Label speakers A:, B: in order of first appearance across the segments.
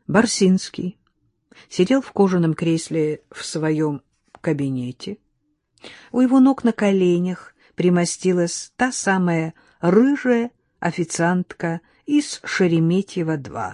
A: Барсинский сидел в кожаном кресле в своем кабинете. У его ног на коленях примостилась та самая рыжая официантка из Шереметьево-2.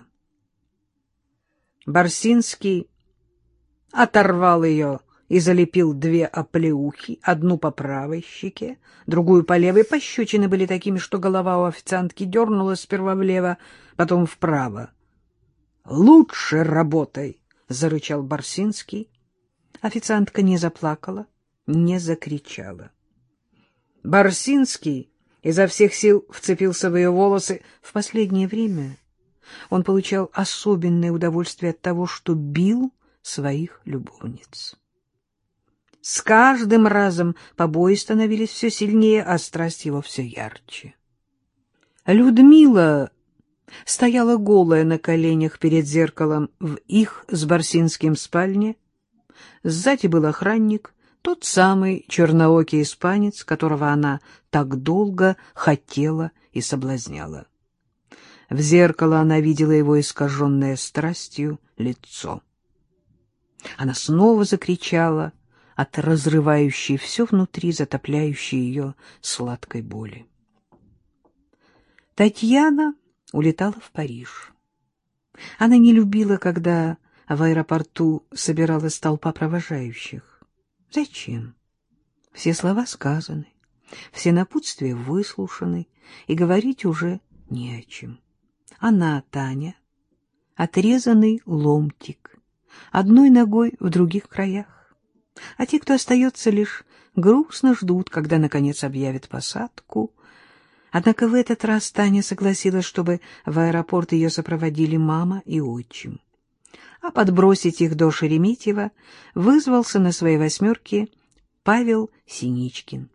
A: Барсинский оторвал ее и залепил две оплеухи, одну по правой щеке, другую по левой. Пощечины были такими, что голова у официантки дернулась сперва влево, потом вправо. — Лучше работай! — зарычал Барсинский. Официантка не заплакала, не закричала. Барсинский изо всех сил вцепился в ее волосы. В последнее время он получал особенное удовольствие от того, что бил своих любовниц. С каждым разом побои становились все сильнее, а страсть его все ярче. Людмила стояла голая на коленях перед зеркалом в их с Барсинским спальне. Сзади был охранник, тот самый черноокий испанец, которого она так долго хотела и соблазняла. В зеркало она видела его искаженное страстью лицо. Она снова закричала от разрывающей все внутри, затопляющей ее сладкой боли. Татьяна улетала в Париж. Она не любила, когда в аэропорту собиралась толпа провожающих. Зачем? Все слова сказаны, все напутствия выслушаны, и говорить уже не о чем. Она, Таня, отрезанный ломтик, одной ногой в других краях. А те, кто остается, лишь грустно ждут, когда, наконец, объявят посадку. Однако в этот раз Таня согласилась, чтобы в аэропорт ее сопроводили мама и отчим. А подбросить их до Шереметьево вызвался на своей восьмерке Павел Синичкин.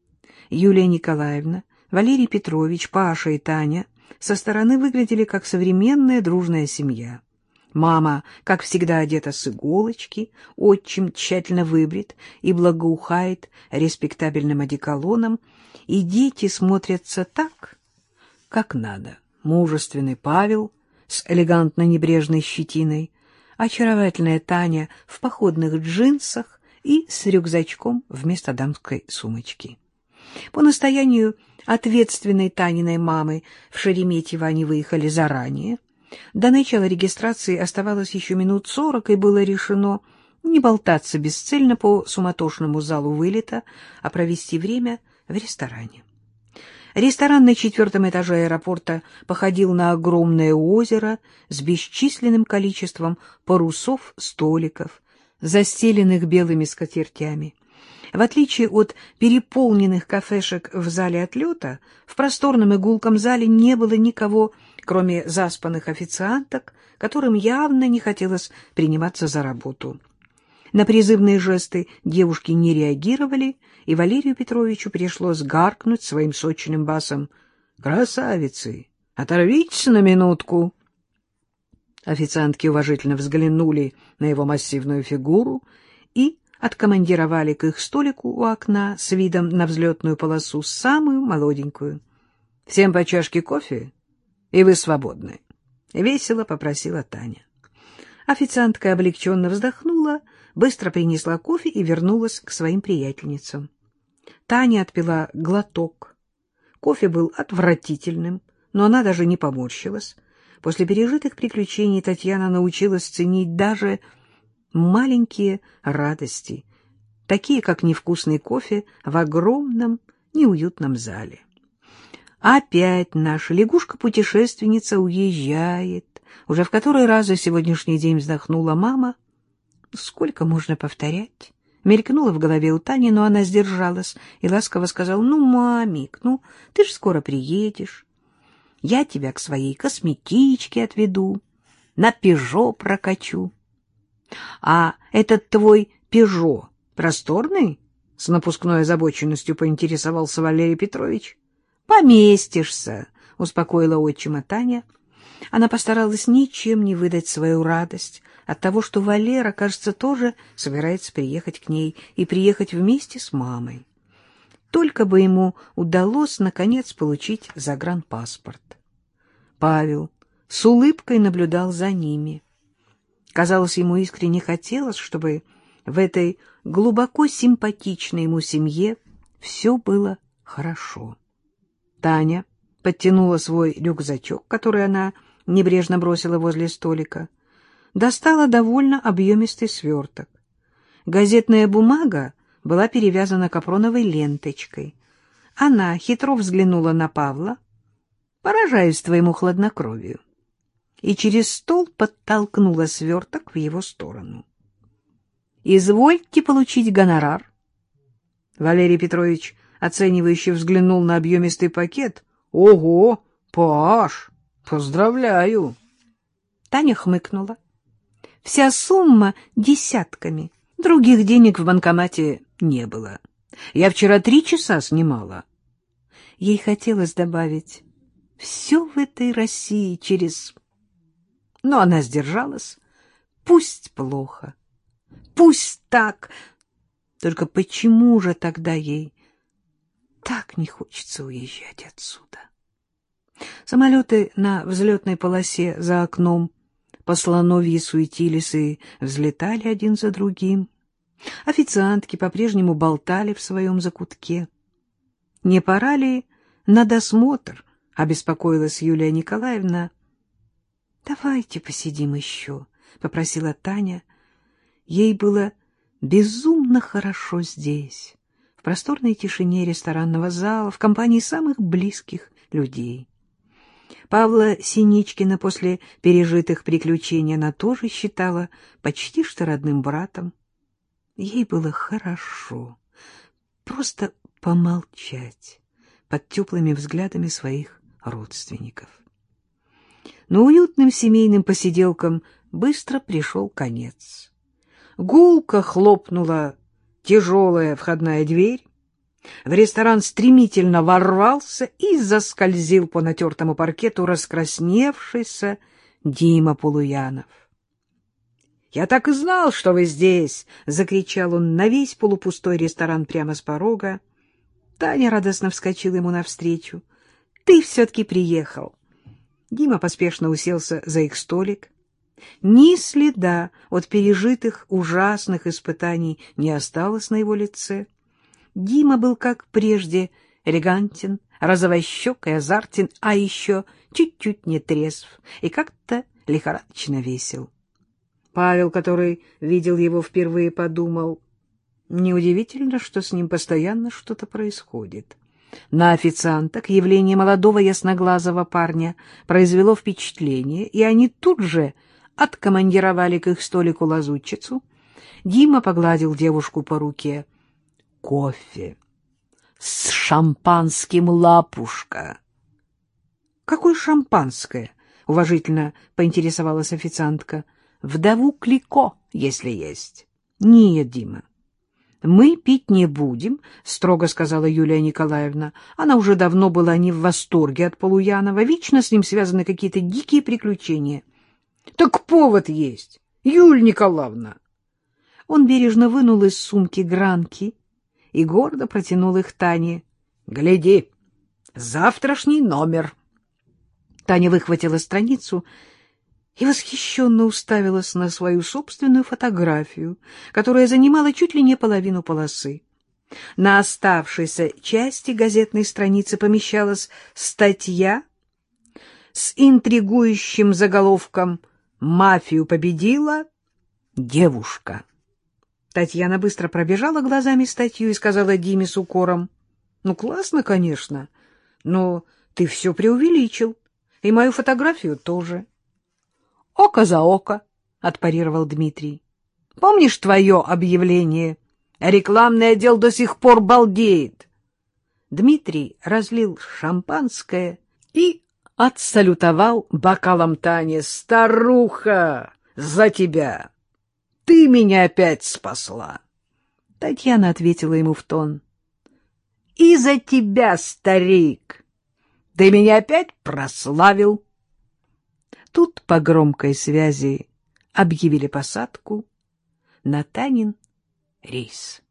A: Юлия Николаевна, Валерий Петрович, Паша и Таня со стороны выглядели как современная дружная семья. Мама, как всегда, одета с иголочки, отчим тщательно выбрит и благоухает респектабельным одеколоном, и дети смотрятся так, как надо. Мужественный Павел с элегантно-небрежной щетиной, очаровательная Таня в походных джинсах и с рюкзачком вместо дамской сумочки. По настоянию ответственной Таниной мамы в Шереметьево они выехали заранее. До начала регистрации оставалось еще минут 40, и было решено не болтаться бесцельно по суматошному залу вылета, а провести время в ресторане. Ресторан на 4-м этаже аэропорта походил на огромное озеро с бесчисленным количеством парусов, столиков, застеленных белыми скатертями. В отличие от переполненных кафешек в зале отлета, в просторном и гулком зале не было никого, кроме заспанных официанток, которым явно не хотелось приниматься за работу. На призывные жесты девушки не реагировали, и Валерию Петровичу пришлось гаркнуть своим сочным басом: «Красавицы, оторвитесь на минутку!» Официантки уважительно взглянули на его массивную фигуру и откомандировали к их столику у окна с видом на взлетную полосу самую молоденькую. «Всем по чашке кофе, и вы свободны», — весело попросила Таня. Официантка облегченно вздохнула, быстро принесла кофе и вернулась к своим приятельницам. Таня отпила глоток. Кофе был отвратительным, но она даже не поморщилась. После пережитых приключений Татьяна научилась ценить даже маленькие радости, такие как невкусный кофе в огромном неуютном зале. Опять наша лягушка-путешественница уезжает. Уже в который раз за сегодняшний день вздохнула мама. Сколько можно повторять? Мелькнула в голове у Тани, но она сдержалась и ласково сказала: «Ну, мамик, ну, ты же скоро приедешь. Я тебя к своей косметичке отведу, на Пежо прокачу». «А этот твой Пежо просторный?» — с напускной озабоченностью поинтересовался Валерий Петрович. «Поместишься», — успокоила отчима Таня. Она постаралась ничем не выдать свою радость от того, что Валера, кажется, тоже собирается приехать к ней и приехать вместе с мамой. Только бы ему удалось, наконец, получить загранпаспорт. Павел с улыбкой наблюдал за ними. Казалось, ему искренне хотелось, чтобы в этой глубоко симпатичной ему семье все было хорошо. Таня подтянула свой рюкзачок, который она небрежно бросила возле столика, достала довольно объемистый сверток. Газетная бумага была перевязана капроновой ленточкой. Она хитро взглянула на Павла, поражаясь твоему хладнокровию, и через стол подтолкнула сверток в его сторону. — Извольте получить гонорар. Валерий Петрович оценивающе взглянул на объемистый пакет. — Ого, Паш, поздравляю! Таня хмыкнула. Вся сумма десятками. Других денег в банкомате не было. Я вчера 3 часа снимала. Ей хотелось добавить: все в этой России через... Но она сдержалась. Пусть плохо, пусть так. Только почему же тогда ей так не хочется уезжать отсюда? Самолеты на взлетной полосе за окном по слоновьи суетились и взлетали один за другим. Официантки по-прежнему болтали в своем закутке. — Не пора ли на досмотр? — обеспокоилась Юлия Николаевна. — Давайте посидим еще, — попросила Таня. Ей было безумно хорошо здесь, в просторной тишине ресторанного зала, в компании самых близких людей. Павла Синичкина после пережитых приключений она тоже считала почти что родным братом. Ей было хорошо просто помолчать под теплыми взглядами своих родственников. Но уютным семейным посиделкам быстро пришел конец. Гулко хлопнула тяжелая входная дверь. В ресторан стремительно ворвался и заскользил по натертому паркету раскрасневшийся Дима Полуянов. — Я так и знал, что вы здесь! — закричал он на весь полупустой ресторан прямо с порога. Таня радостно вскочила ему навстречу. — Ты все-таки приехал! Дима поспешно уселся за их столик. Ни следа от пережитых ужасных испытаний не осталось на его лице. Дима был, как прежде, элегантен, розовощек и азартен, а еще чуть-чуть не трезв и как-то лихорадочно весел. Павел, который видел его впервые, подумал: неудивительно, что с ним постоянно что-то происходит. На официанток явление молодого ясноглазого парня произвело впечатление, и они тут же откомандировали к их столику лазутчицу. Дима погладил девушку по руке. — Кофе с шампанским, лапушка. — Какое шампанское? — уважительно поинтересовалась официантка. — Вдову Клико, если есть. — Нет, Дима, мы пить не будем, — строго сказала Юлия Николаевна. Она уже давно была не в восторге от Полуянова. Вечно с ним связаны какие-то дикие приключения. — Так повод есть, Юлия Николаевна. Он бережно вынул из сумки гранки и гордо протянул их Тане. — Гляди, завтрашний номер. Таня выхватила страницу и восхищенно уставилась на свою собственную фотографию, которая занимала чуть ли не половину полосы. На оставшейся части газетной страницы помещалась статья с интригующим заголовком «Мафию победила девушка». Татьяна быстро пробежала глазами статью и сказала Диме с укором: — Ну, классно, конечно, но ты все преувеличил, и мою фотографию тоже. — Око за око, — отпарировал Дмитрий. — Помнишь твое объявление? Рекламный отдел до сих пор балдеет. Дмитрий разлил шампанское и отсалютовал бокалом Тане. — Старуха, за тебя! Ты меня опять спасла. Татьяна ответила ему в тон: — И за тебя, старик! Ты меня опять прославил. Тут по громкой связи объявили посадку на Танин рейс.